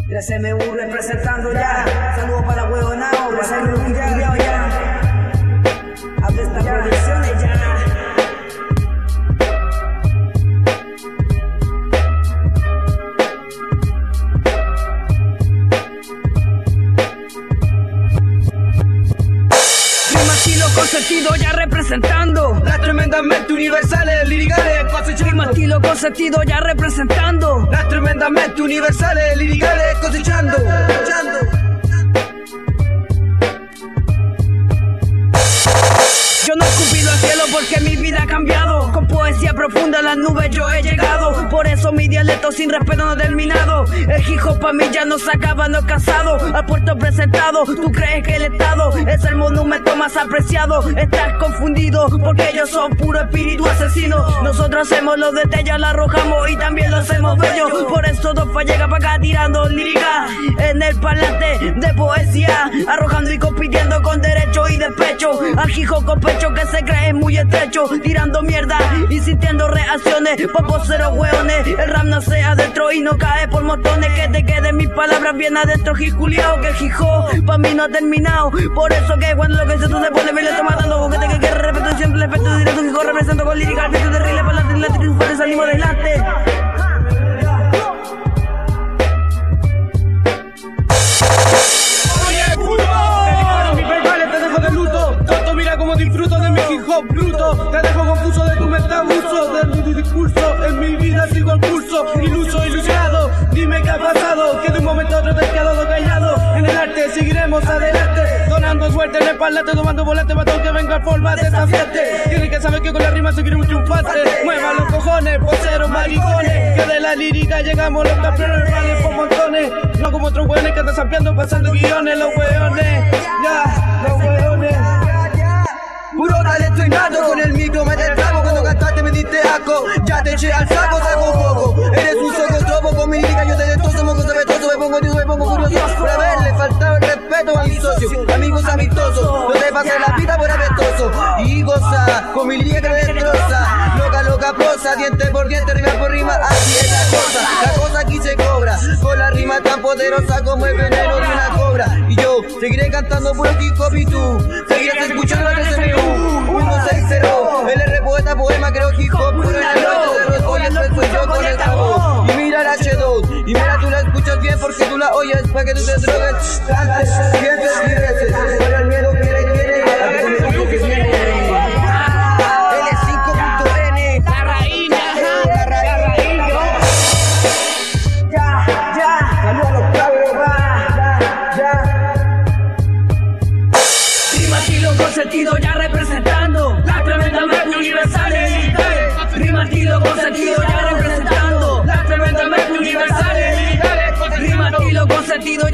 3MU representando ya. Saludos para huevonao, para el culiao ya. Habla estas producciones ya. Con sentido ya representando las tremendamente universales, liricales, cosechando. Prima estilo con sentido ya representando las tremendamente universales, liricales, cosechando. Yo no he escupido al cielo porque mi vida ha cambiado. Con poesía profunda a las nubes yo he llegado. Por eso mi dialecto sin respeto no ha terminado. El hip hop pa' mí ya no se acaba, no es casado. Al puerto presentado, tú crees que el estado es el monumento más apreciado. Estás confundido porque ellos son puro espíritu asesino. Nosotros hacemos los detalles, la arrojamos y también lo hacemos bello. Por eso Dofa llega pa' acá tirando lírica en el parlante de poesía, arrojando y compitiendo con derecho y despecho. Al hip hop con pecho que se cree muy estrecho, tirando mierda y sintiendo reacciones. Paposeros hueones, el rap nace adentro y no cae por montones. Que te queden mis palabras bien adentro, Juliao. Que el hip hop pa' mí no ha terminado. Por eso que cuando lo que se tú se pone bien le está matando. Porque que quiere respeto siempre el efecto directo. Hip hop represento con lírica, el viento de rile para la triunfales salimos adelante. Como disfruto de mi hip hop bruto, te dejo confuso de tu metabuso, de mi discurso, en mi vida sigo el curso, iluso, ilusionado, dime qué ha pasado, que de un momento a otro te has quedado callado, en el arte seguiremos adelante, donando suerte en el parlate, tomando volante, matón que venga a forma desafiante, tienes que saber que con la rima seguiremos triunfantes, muevan los cojones, poseros, maricones, que de la lírica llegamos los campeones, valen por montones, no como otros hueones que están sapeando, pasando guiones, los hueones, ya, los hueones. Puro talento innato, con el micro me destrabo. Cuando cantaste me diste asco, ya te eché al saco poco. Eres un soco tropo, con mi lírica yo te destoso, moco sabetoso. Me pongo tío, me pongo furioso. Por haberle faltado el respeto a mis socios, amigos amistosos. No te pases la vida por apestoso. Y goza, con mi lírica que me destroza. Loca prosa, diente por diente, rima por rima, así es la cosa. La cosa aquí se cobra, con la rima tan poderosa como el veneno de una cobra. Y yo seguiré cantando puro hip hop y tú seguirás escuchando la que se me 160, el R poeta poema creo hip hop puro en la noche de rojo y después soy yo con esta voz. Y mira la H2, y mira tú la escuchas bien porque tú la oyes pa' que tú te drogues. Cantes, sientes y reces, por el miedo que le tiene a que me toques bien. L5.N, la raíz. Ya, saludos a los cabros, con sentido ya representando las tremendamente universales liricales. Rima estilo con sentido ya representando las tremendamente universales liricales. Rima estilo con sentido